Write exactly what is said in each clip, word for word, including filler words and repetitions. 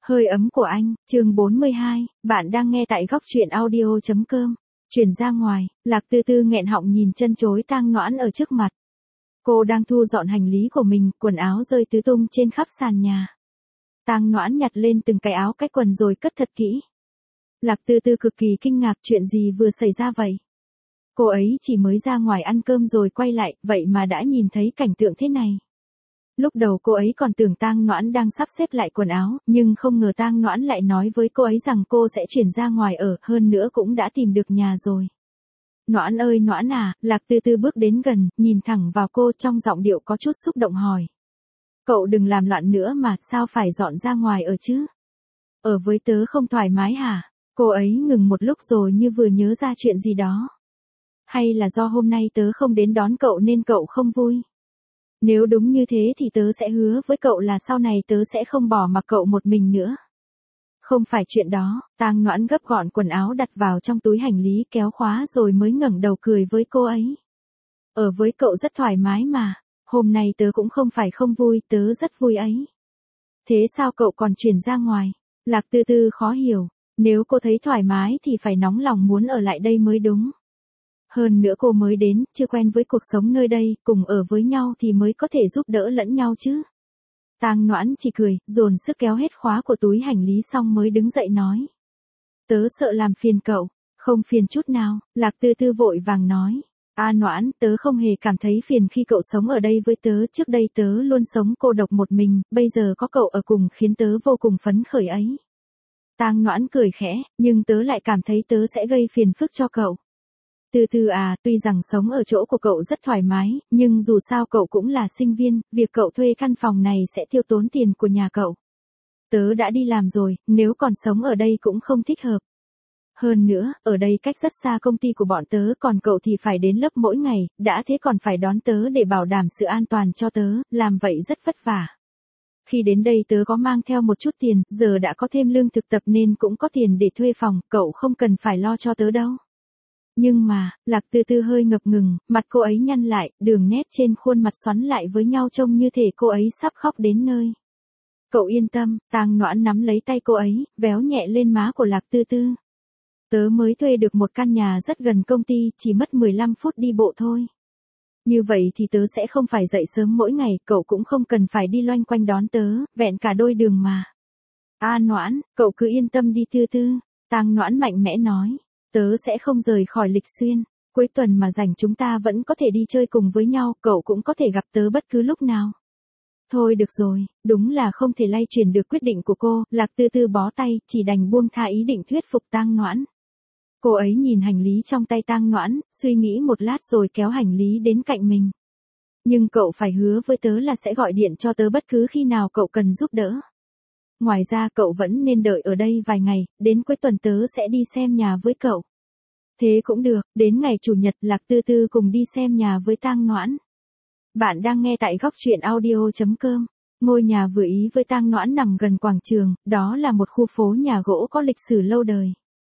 Hơi ấm của anh, chương bốn mươi hai, bạn đang nghe tại góc truyện audio chấm com. Chuyển ra ngoài, Lạc Tư Tư nghẹn họng nhìn chân chối Tang Noãn ở trước mặt. Cô đang thu dọn hành lý của mình, quần áo rơi tứ tung trên khắp sàn nhà. Tang Noãn nhặt lên từng cái áo cách quần rồi cất thật kỹ. Lạc Tư Tư cực kỳ kinh ngạc, chuyện gì vừa xảy ra vậy? Cô ấy chỉ mới ra ngoài ăn cơm rồi quay lại, vậy mà đã nhìn thấy cảnh tượng thế này. Lúc đầu cô ấy còn tưởng Tang Noãn đang sắp xếp lại quần áo, nhưng không ngờ Tang Noãn lại nói với cô ấy rằng cô sẽ chuyển ra ngoài ở, hơn nữa cũng đã tìm được nhà rồi. Noãn ơi Noãn à, Lạc Tư Tư bước đến gần, nhìn thẳng vào cô, trong giọng điệu có chút xúc động hỏi. Cậu đừng làm loạn nữa mà, sao phải dọn ra ngoài ở chứ? Ở với tớ không thoải mái hả? Cô ấy ngừng một lúc rồi như vừa nhớ ra chuyện gì đó. Hay là do hôm nay tớ không đến đón cậu nên cậu không vui? Nếu đúng như thế thì tớ sẽ hứa với cậu là sau này tớ sẽ không bỏ mặc cậu một mình nữa. Không phải chuyện đó. Tang Noãn gấp gọn quần áo đặt vào trong túi hành lý, kéo khóa rồi mới ngẩng đầu cười với cô ấy. Ở với cậu rất thoải mái mà, hôm nay tớ cũng không phải không vui, tớ rất vui ấy. Thế sao cậu còn chuyển ra ngoài? Lạc Tư Tư khó hiểu, nếu cô thấy thoải mái thì phải nóng lòng muốn ở lại đây mới đúng. Hơn nữa cô mới đến, chưa quen với cuộc sống nơi đây, cùng ở với nhau thì mới có thể giúp đỡ lẫn nhau chứ. Tang Noãn chỉ cười, dồn sức kéo hết khóa của túi hành lý xong mới đứng dậy nói. Tớ sợ làm phiền cậu. Không phiền chút nào, Lạc Tư Tư vội vàng nói. À Noãn, tớ không hề cảm thấy phiền khi cậu sống ở đây với tớ, trước đây tớ luôn sống cô độc một mình, bây giờ có cậu ở cùng khiến tớ vô cùng phấn khởi ấy. Tang Noãn cười khẽ, nhưng tớ lại cảm thấy tớ sẽ gây phiền phức cho cậu. Tư Tư à, tuy rằng sống ở chỗ của cậu rất thoải mái, nhưng dù sao cậu cũng là sinh viên, việc cậu thuê căn phòng này sẽ tiêu tốn tiền của nhà cậu. Tớ đã đi làm rồi, nếu còn sống ở đây cũng không thích hợp. Hơn nữa, ở đây cách rất xa công ty của bọn tớ, còn cậu thì phải đến lớp mỗi ngày, đã thế còn phải đón tớ để bảo đảm sự an toàn cho tớ, làm vậy rất vất vả. Khi đến đây tớ có mang theo một chút tiền, giờ đã có thêm lương thực tập nên cũng có tiền để thuê phòng, cậu không cần phải lo cho tớ đâu. Nhưng mà, Lạc Tư Tư hơi ngập ngừng, mặt cô ấy nhăn lại, đường nét trên khuôn mặt xoắn lại với nhau trông như thể cô ấy sắp khóc đến nơi. Cậu yên tâm, Tang Noãn nắm lấy tay cô ấy, véo nhẹ lên má của Lạc Tư Tư. Tớ mới thuê được một căn nhà rất gần công ty, chỉ mất mười lăm phút đi bộ thôi. Như vậy thì tớ sẽ không phải dậy sớm mỗi ngày, cậu cũng không cần phải đi loanh quanh đón tớ, vẹn cả đôi đường mà. À Noãn, cậu cứ yên tâm đi Tư Tư, Tang Noãn mạnh mẽ nói. Tớ sẽ không rời khỏi Lịch Xuyên, cuối tuần mà rảnh chúng ta vẫn có thể đi chơi cùng với nhau, cậu cũng có thể gặp tớ bất cứ lúc nào. Thôi được rồi, đúng là không thể lay chuyển được quyết định của cô, Lạc Tư Tư bó tay, chỉ đành buông tha ý định thuyết phục Tang Noãn. Cô ấy nhìn hành lý trong tay Tang Noãn, suy nghĩ một lát rồi kéo hành lý đến cạnh mình. Nhưng cậu phải hứa với tớ là sẽ gọi điện cho tớ bất cứ khi nào cậu cần giúp đỡ. Ngoài ra cậu vẫn nên đợi ở đây vài ngày, đến cuối tuần tớ sẽ đi xem nhà với cậu. Thế cũng được, đến ngày Chủ nhật Lạc Tư Tư cùng đi xem nhà với Tang Noãn. Bạn đang nghe tại góc truyện audio chấm com. Ngôi nhà vừa ý với Tang Noãn nằm gần quảng trường, đó là một khu phố nhà gỗ có lịch sử lâu đời.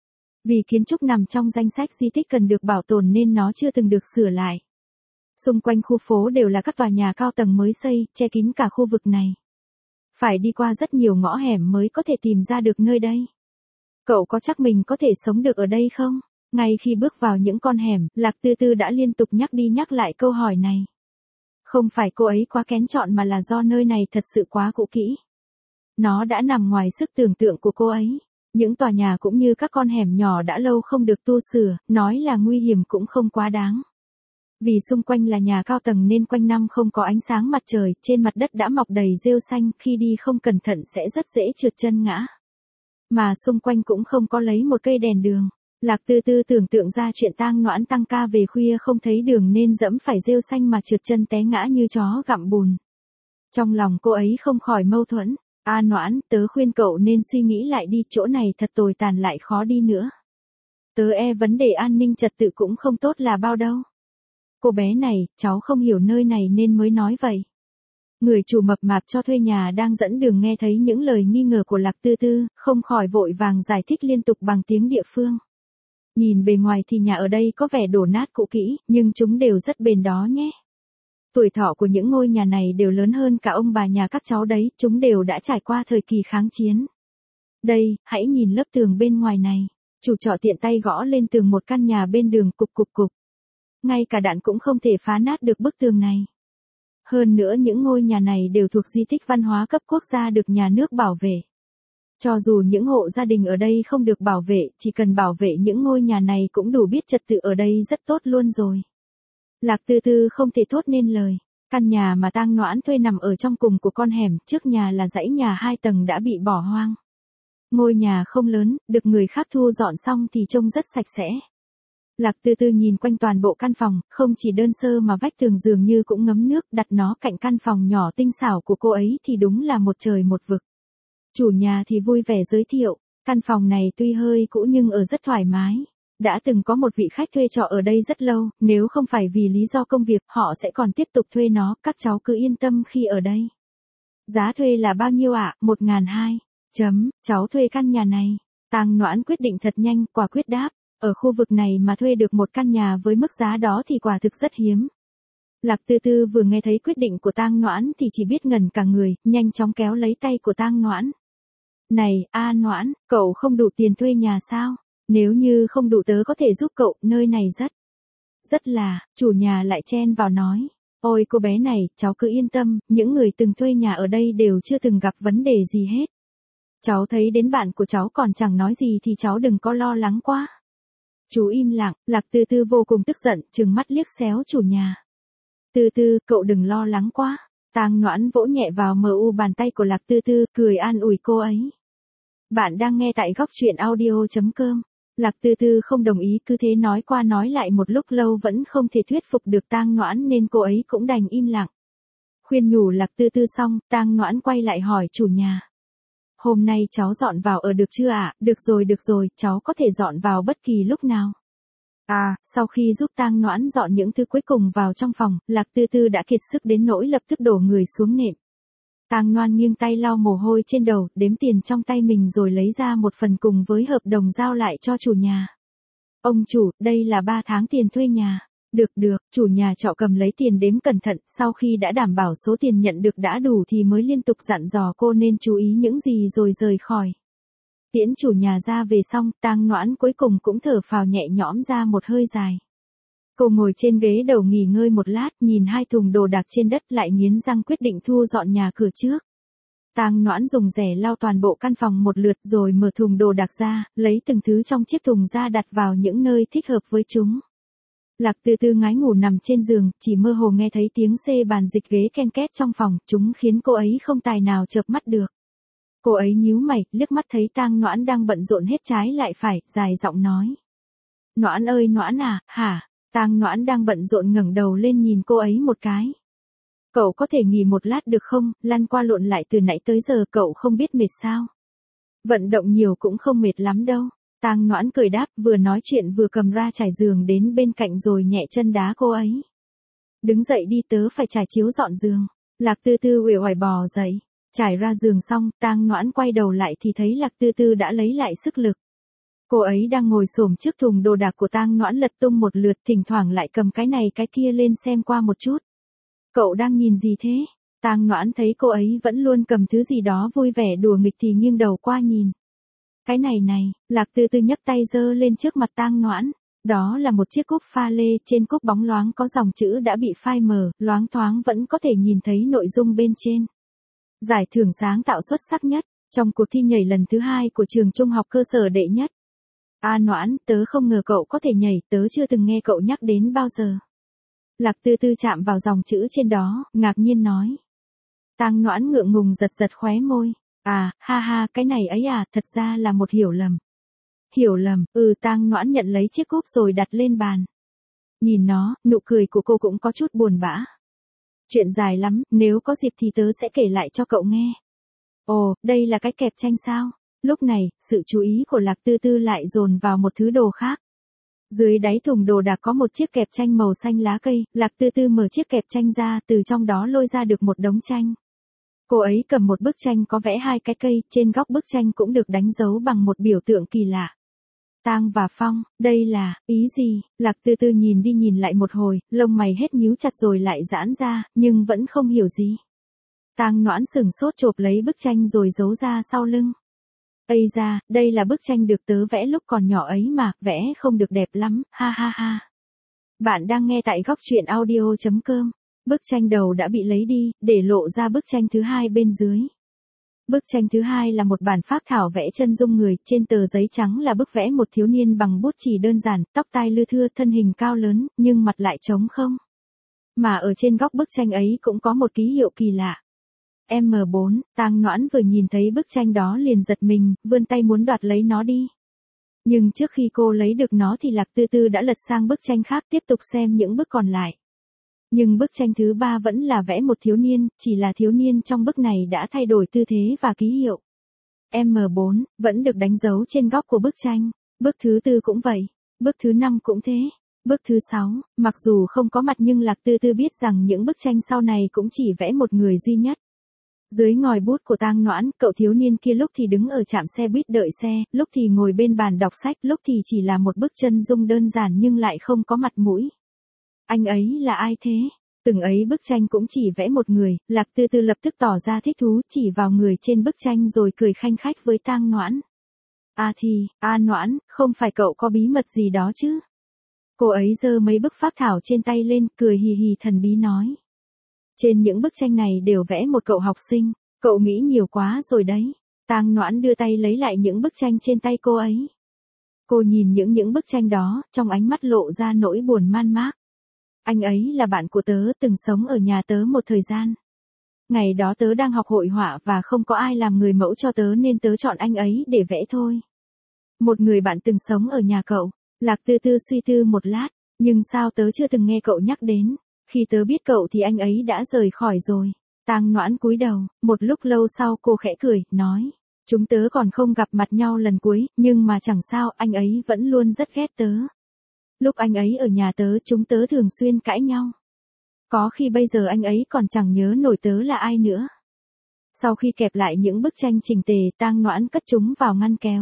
Vì kiến trúc nằm trong danh sách di tích cần được bảo tồn nên nó chưa từng được sửa lại. Xung quanh khu phố đều là các tòa nhà cao tầng mới xây, che kín cả khu vực này. Phải đi qua rất nhiều ngõ hẻm mới có thể tìm ra được nơi đây. Cậu có chắc mình có thể sống được ở đây không? Ngay khi bước vào những con hẻm, Lạc Tư Tư đã liên tục nhắc đi nhắc lại câu hỏi này. Không phải cô ấy quá kén chọn mà là do nơi này thật sự quá cũ kỹ. Nó đã nằm ngoài sức tưởng tượng của cô ấy. Những tòa nhà cũng như các con hẻm nhỏ đã lâu không được tu sửa, nói là nguy hiểm cũng không quá đáng. Vì xung quanh là nhà cao tầng nên quanh năm không có ánh sáng mặt trời, trên mặt đất đã mọc đầy rêu xanh, khi đi không cẩn thận sẽ rất dễ trượt chân ngã. Mà xung quanh cũng không có lấy một cây đèn đường. Lạc Tư Tư tưởng tượng ra chuyện Tang Noãn tăng ca về khuya không thấy đường nên dẫm phải rêu xanh mà trượt chân té ngã như chó gặm bùn. Trong lòng cô ấy không khỏi mâu thuẫn. À Noãn, tớ khuyên cậu nên suy nghĩ lại đi, chỗ này thật tồi tàn lại khó đi nữa. Tớ e vấn đề an ninh trật tự cũng không tốt là bao đâu. Cô bé này, cháu không hiểu nơi này nên mới nói vậy. Người chủ mập mạp cho thuê nhà đang dẫn đường nghe thấy những lời nghi ngờ của Lạc Tư Tư, không khỏi vội vàng giải thích liên tục bằng tiếng địa phương. Nhìn bề ngoài thì nhà ở đây có vẻ đổ nát cũ kỹ, nhưng chúng đều rất bền đó nhé. Tuổi thọ của những ngôi nhà này đều lớn hơn cả ông bà nhà các cháu đấy, chúng đều đã trải qua thời kỳ kháng chiến. Đây, hãy nhìn lớp tường bên ngoài này. Chủ trọ tiện tay gõ lên tường một căn nhà bên đường, cục cục cục. Ngay cả đạn cũng không thể phá nát được bức tường này. Hơn nữa những ngôi nhà này đều thuộc di tích văn hóa cấp quốc gia được nhà nước bảo vệ. Cho dù những hộ gia đình ở đây không được bảo vệ, chỉ cần bảo vệ những ngôi nhà này cũng đủ biết trật tự ở đây rất tốt luôn rồi. Lạc Tư Tư không thể thốt nên lời. Căn nhà mà Tang Noãn thuê nằm ở trong cùng của con hẻm, trước nhà là dãy nhà hai tầng đã bị bỏ hoang. Ngôi nhà không lớn, được người khác thu dọn xong thì trông rất sạch sẽ. Lạc Tư Tư nhìn quanh toàn bộ căn phòng, không chỉ đơn sơ mà vách tường dường như cũng ngấm nước, đặt nó cạnh căn phòng nhỏ tinh xảo của cô ấy thì đúng là một trời một vực. Chủ nhà thì vui vẻ giới thiệu, căn phòng này tuy hơi cũ nhưng ở rất thoải mái. Đã từng có một vị khách thuê trọ ở đây rất lâu, nếu không phải vì lý do công việc họ sẽ còn tiếp tục thuê nó, các cháu cứ yên tâm khi ở đây. Giá thuê là bao nhiêu ạ? Một ngàn hai. Chấm, cháu thuê căn nhà này. Tang Noãn quyết định thật nhanh, quả quyết đáp. Ở khu vực này mà thuê được một căn nhà với mức giá đó thì quả thực rất hiếm. Lạc Tư Tư vừa nghe thấy quyết định của Tang Noãn thì chỉ biết ngẩn cả người, nhanh chóng kéo lấy tay của Tang Noãn. Này, A Noãn, cậu không đủ tiền thuê nhà sao? Nếu như không đủ tớ có thể giúp cậu, nơi này rất... Rất là, chủ nhà lại chen vào nói. Ôi cô bé này, cháu cứ yên tâm, những người từng thuê nhà ở đây đều chưa từng gặp vấn đề gì hết. Cháu thấy đến bạn của cháu còn chẳng nói gì thì cháu đừng có lo lắng quá. Chú im lặng, Lạc Tư Tư vô cùng tức giận, trừng mắt liếc xéo chủ nhà. Tư Tư, cậu đừng lo lắng quá. Tang Noãn vỗ nhẹ vào mờ u bàn tay của Lạc Tư Tư, cười an ủi cô ấy. Bạn đang nghe tại góc truyện audio chấm com. Lạc Tư Tư không đồng ý, cứ thế nói qua nói lại một lúc lâu vẫn không thể thuyết phục được Tang Noãn nên cô ấy cũng đành im lặng. Khuyên nhủ Lạc Tư Tư xong, Tang Noãn quay lại hỏi chủ nhà. Hôm nay cháu dọn vào ở được chưa ạ? À? Được rồi được rồi, cháu có thể dọn vào bất kỳ lúc nào. À, sau khi giúp Tang Noãn dọn những thứ cuối cùng vào trong phòng, Lạc Tư Tư đã kiệt sức đến nỗi lập tức đổ người xuống nệm. Tang Noãn nghiêng tay lau mồ hôi trên đầu, đếm tiền trong tay mình rồi lấy ra một phần cùng với hợp đồng giao lại cho chủ nhà. Ông chủ, đây là ba tháng tiền thuê nhà. Được được, chủ nhà trọ cầm lấy tiền đếm cẩn thận, sau khi đã đảm bảo số tiền nhận được đã đủ thì mới liên tục dặn dò cô nên chú ý những gì rồi rời khỏi. Tiễn chủ nhà ra về xong, Tang Noãn cuối cùng cũng thở phào nhẹ nhõm ra một hơi dài. Cô ngồi trên ghế đầu nghỉ ngơi một lát, nhìn hai thùng đồ đạc trên đất lại nghiến răng quyết định thu dọn nhà cửa trước. Tang Noãn dùng rẻ lau toàn bộ căn phòng một lượt rồi mở thùng đồ đạc ra, lấy từng thứ trong chiếc thùng ra đặt vào những nơi thích hợp với chúng. Lạc Tư Tư ngái ngủ nằm trên giường, chỉ mơ hồ nghe thấy tiếng xê bàn dịch ghế ken két trong phòng, chúng khiến cô ấy không tài nào chợp mắt được. Cô ấy nhíu mày, liếc mắt thấy Tang Noãn đang bận rộn hết trái lại phải, dài giọng nói. Noãn ơi Noãn à, hả? Tang Noãn đang bận rộn ngẩng đầu lên nhìn cô ấy một cái. Cậu có thể nghỉ một lát được không, lăn qua lộn lại từ nãy tới giờ cậu không biết mệt sao? Vận động nhiều cũng không mệt lắm đâu. Tang Noãn cười đáp, vừa nói chuyện vừa cầm ra trải giường đến bên cạnh rồi nhẹ chân đá cô ấy. Đứng dậy đi, tớ phải trải chiếu dọn giường. Lạc Tư Tư uể oải bò dậy, trải ra giường xong, Tang Noãn quay đầu lại thì thấy Lạc Tư Tư đã lấy lại sức lực. Cô ấy đang ngồi xổm trước thùng đồ đạc của Tang Noãn lật tung một lượt, thỉnh thoảng lại cầm cái này cái kia lên xem qua một chút. Cậu đang nhìn gì thế? Tang Noãn thấy cô ấy vẫn luôn cầm thứ gì đó vui vẻ đùa nghịch thì nghiêng đầu qua nhìn. Cái này này, Lạc Tư Tư nhấc tay giơ lên trước mặt Tang Noãn. Đó là một chiếc cúp pha lê, trên cúp bóng loáng có dòng chữ đã bị phai mờ, loáng thoáng vẫn có thể nhìn thấy nội dung bên trên. Giải thưởng sáng tạo xuất sắc nhất, trong cuộc thi nhảy lần thứ hai của trường trung học cơ sở đệ nhất. A Noãn, tớ không ngờ cậu có thể nhảy, tớ chưa từng nghe cậu nhắc đến bao giờ. Lạc Tư Tư chạm vào dòng chữ trên đó, ngạc nhiên nói. Tang Noãn ngượng ngùng giật giật khóe môi. À, ha ha, cái này ấy à, thật ra là một hiểu lầm. Hiểu lầm, ừ. Tang Noãn nhận lấy chiếc cúp rồi đặt lên bàn. Nhìn nó, nụ cười của cô cũng có chút buồn bã. Chuyện dài lắm, nếu có dịp thì tớ sẽ kể lại cho cậu nghe. Ồ, đây là cái kẹp tranh sao? Lúc này, sự chú ý của Lạc Tư Tư lại dồn vào một thứ đồ khác. Dưới đáy thùng đồ đạc có một chiếc kẹp tranh màu xanh lá cây, Lạc Tư Tư mở chiếc kẹp tranh ra, từ trong đó lôi ra được một đống tranh. Cô ấy cầm một bức tranh có vẽ hai cái cây, trên góc bức tranh cũng được đánh dấu bằng một biểu tượng kỳ lạ. Tang và Phong, đây là, ý gì? Lạc Tư Tư nhìn đi nhìn lại một hồi, lông mày hết nhíu chặt rồi lại giãn ra, nhưng vẫn không hiểu gì. Tang Noãn sừng sốt chộp lấy bức tranh rồi giấu ra sau lưng. Ây da, đây là bức tranh được tớ vẽ lúc còn nhỏ ấy mà, vẽ không được đẹp lắm, ha ha ha. Bạn đang nghe tại góc truyện audio.com. Bức tranh đầu đã bị lấy đi, để lộ ra bức tranh thứ hai bên dưới. Bức tranh thứ hai là một bản phác thảo vẽ chân dung người, trên tờ giấy trắng là bức vẽ một thiếu niên bằng bút chì đơn giản, tóc tai lưa thưa, thân hình cao lớn, nhưng mặt lại trống không. Mà ở trên góc bức tranh ấy cũng có một ký hiệu kỳ lạ. em bốn, Tang Noãn vừa nhìn thấy bức tranh đó liền giật mình, vươn tay muốn đoạt lấy nó đi. Nhưng trước khi cô lấy được nó thì Lạc Tư Tư đã lật sang bức tranh khác tiếp tục xem những bức còn lại. Nhưng bức tranh thứ ba vẫn là vẽ một thiếu niên, chỉ là thiếu niên trong bức này đã thay đổi tư thế và ký hiệu. em bốn, vẫn được đánh dấu trên góc của bức tranh. Bức thứ tư cũng vậy. Bức thứ năm cũng thế. Bức thứ sáu, mặc dù không có mặt nhưng Lạc Tư Tư biết rằng những bức tranh sau này cũng chỉ vẽ một người duy nhất. Dưới ngòi bút của Tang Noãn, cậu thiếu niên kia lúc thì đứng ở trạm xe buýt đợi xe, lúc thì ngồi bên bàn đọc sách, lúc thì chỉ là một bức chân dung đơn giản nhưng lại không có mặt mũi. Anh ấy là ai thế? Từng ấy bức tranh cũng chỉ vẽ một người, Lạc Tư Tư lập tức tỏ ra thích thú chỉ vào người trên bức tranh rồi cười khanh khách với Tang Noãn. À thì, a Noãn, không phải cậu có bí mật gì đó chứ? Cô ấy giơ mấy bức phác thảo trên tay lên, cười hì hì thần bí nói. Trên những bức tranh này đều vẽ một cậu học sinh, cậu nghĩ nhiều quá rồi đấy. Tang Noãn đưa tay lấy lại những bức tranh trên tay cô ấy. Cô nhìn những những bức tranh đó, trong ánh mắt lộ ra nỗi buồn man mác. Anh ấy là bạn của tớ, từng sống ở nhà tớ một thời gian. Ngày đó tớ đang học hội họa và không có ai làm người mẫu cho tớ nên tớ chọn anh ấy để vẽ thôi. Một người bạn từng sống ở nhà cậu. Lạc Tư Tư suy tư một lát, nhưng sao tớ chưa từng nghe cậu nhắc đến. Khi tớ biết cậu thì anh ấy đã rời khỏi rồi. Tang Noãn cúi đầu, một lúc lâu sau cô khẽ cười, nói. Chúng tớ còn không gặp mặt nhau lần cuối, nhưng mà chẳng sao, anh ấy vẫn luôn rất ghét tớ. Lúc anh ấy ở nhà tớ chúng tớ thường xuyên cãi nhau. Có khi bây giờ anh ấy còn chẳng nhớ nổi tớ là ai nữa. Sau khi kẹp lại những bức tranh chỉnh tề, Tang Noãn cất chúng vào ngăn kéo.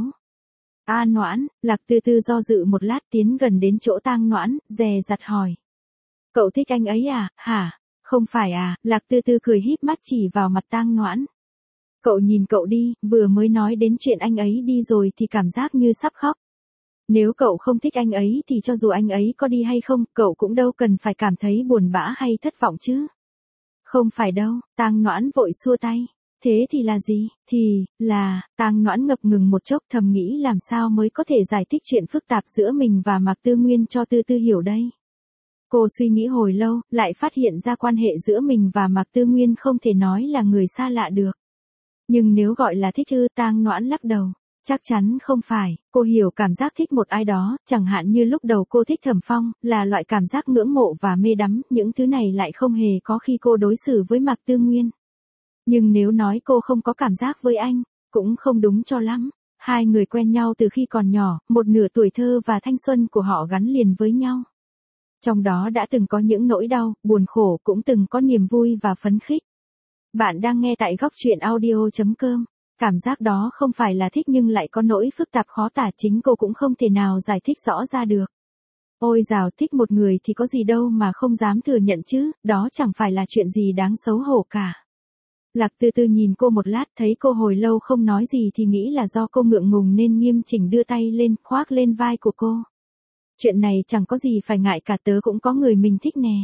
A Noãn, Lạc Tư Tư do dự một lát tiến gần đến chỗ Tang Noãn, dè dặt hỏi. Cậu thích anh ấy à, hả? Không phải à, Lạc Tư Tư cười híp mắt chỉ vào mặt Tang Noãn. Cậu nhìn cậu đi, vừa mới nói đến chuyện anh ấy đi rồi thì cảm giác như sắp khóc. Nếu cậu không thích anh ấy thì cho dù anh ấy có đi hay không, cậu cũng đâu cần phải cảm thấy buồn bã hay thất vọng chứ. Không phải đâu, Tang Noãn vội xua tay. Thế thì là gì? Thì, là, Tang Noãn ngập ngừng một chốc thầm nghĩ làm sao mới có thể giải thích chuyện phức tạp giữa mình và Mạc Tư Nguyên cho Tư Tư hiểu đây. Cô suy nghĩ hồi lâu, lại phát hiện ra quan hệ giữa mình và Mạc Tư Nguyên không thể nói là người xa lạ được. Nhưng nếu gọi là thích ư, Tang Noãn lắc đầu. Chắc chắn không phải, cô hiểu cảm giác thích một ai đó, chẳng hạn như lúc đầu cô thích Thẩm Phong, là loại cảm giác ngưỡng mộ và mê đắm, những thứ này lại không hề có khi cô đối xử với Mạc Tư Nguyên. Nhưng nếu nói cô không có cảm giác với anh, cũng không đúng cho lắm. Hai người quen nhau từ khi còn nhỏ, một nửa tuổi thơ và thanh xuân của họ gắn liền với nhau. Trong đó đã từng có những nỗi đau, buồn khổ, cũng từng có niềm vui và phấn khích. Bạn đang nghe tại góc truyện audio.com. Cảm giác đó không phải là thích nhưng lại có nỗi phức tạp khó tả, chính cô cũng không thể nào giải thích rõ ra được. Ôi dào, thích một người thì có gì đâu mà không dám thừa nhận chứ, đó chẳng phải là chuyện gì đáng xấu hổ cả. Lạc Tư Tư nhìn cô một lát, thấy cô hồi lâu không nói gì thì nghĩ là do cô ngượng ngùng nên nghiêm chỉnh đưa tay lên, khoác lên vai của cô. Chuyện này chẳng có gì phải ngại cả, tớ cũng có người mình thích nè.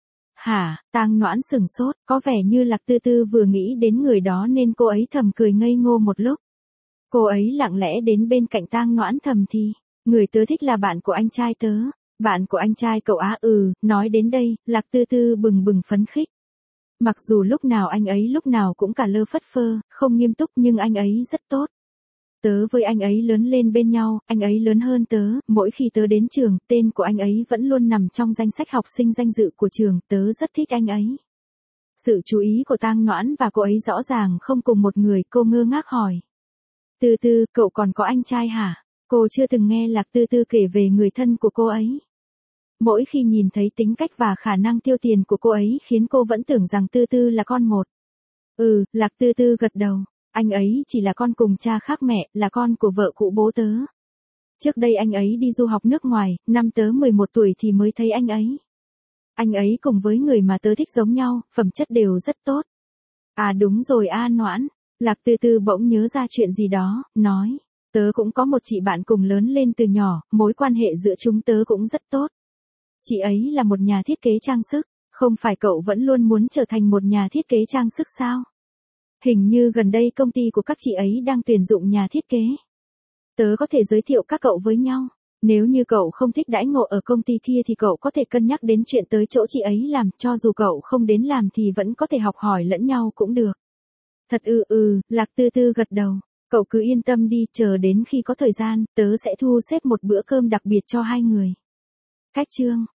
Hả? Tang Noãn sừng sốt, có vẻ như Lạc Tư Tư vừa nghĩ đến người đó nên cô ấy thầm cười ngây ngô một lúc. Cô ấy lặng lẽ đến bên cạnh Tang Noãn thầm thì, người tớ thích là bạn của anh trai tớ. Bạn của anh trai cậu á? Ừ, nói đến đây, Lạc Tư Tư bừng bừng phấn khích. Mặc dù lúc nào anh ấy lúc nào cũng cả lơ phất phơ, không nghiêm túc nhưng anh ấy rất tốt. Tớ với anh ấy lớn lên bên nhau, anh ấy lớn hơn tớ, mỗi khi tớ đến trường, tên của anh ấy vẫn luôn nằm trong danh sách học sinh danh dự của trường, tớ rất thích anh ấy. Sự chú ý của Tang Noãn và cô ấy rõ ràng không cùng một người, cô ngơ ngác hỏi. Tư Tư, cậu còn có anh trai hả? Cô chưa từng nghe Lạc Tư Tư kể về người thân của cô ấy. Mỗi khi nhìn thấy tính cách và khả năng tiêu tiền của cô ấy khiến cô vẫn tưởng rằng Tư Tư là con một. Ừ, Lạc Tư Tư gật đầu. Anh ấy chỉ là con cùng cha khác mẹ, là con của vợ cũ bố tớ. Trước đây anh ấy đi du học nước ngoài, năm tớ mười một tuổi thì mới thấy anh ấy. Anh ấy cùng với người mà tớ thích giống nhau, phẩm chất đều rất tốt. À đúng rồi A Noãn, Lạc Tư Tư bỗng nhớ ra chuyện gì đó, nói, tớ cũng có một chị bạn cùng lớn lên từ nhỏ, mối quan hệ giữa chúng tớ cũng rất tốt. Chị ấy là một nhà thiết kế trang sức, không phải cậu vẫn luôn muốn trở thành một nhà thiết kế trang sức sao? Hình như gần đây công ty của các chị ấy đang tuyển dụng nhà thiết kế. Tớ có thể giới thiệu các cậu với nhau. Nếu như cậu không thích đãi ngộ ở công ty kia thì cậu có thể cân nhắc đến chuyện tới chỗ chị ấy làm, cho dù cậu không đến làm thì vẫn có thể học hỏi lẫn nhau cũng được. Thật ư ừ, Lạc Tư Tư gật đầu. Cậu cứ yên tâm đi, chờ đến khi có thời gian, tớ sẽ thu xếp một bữa cơm đặc biệt cho hai người. Cách chương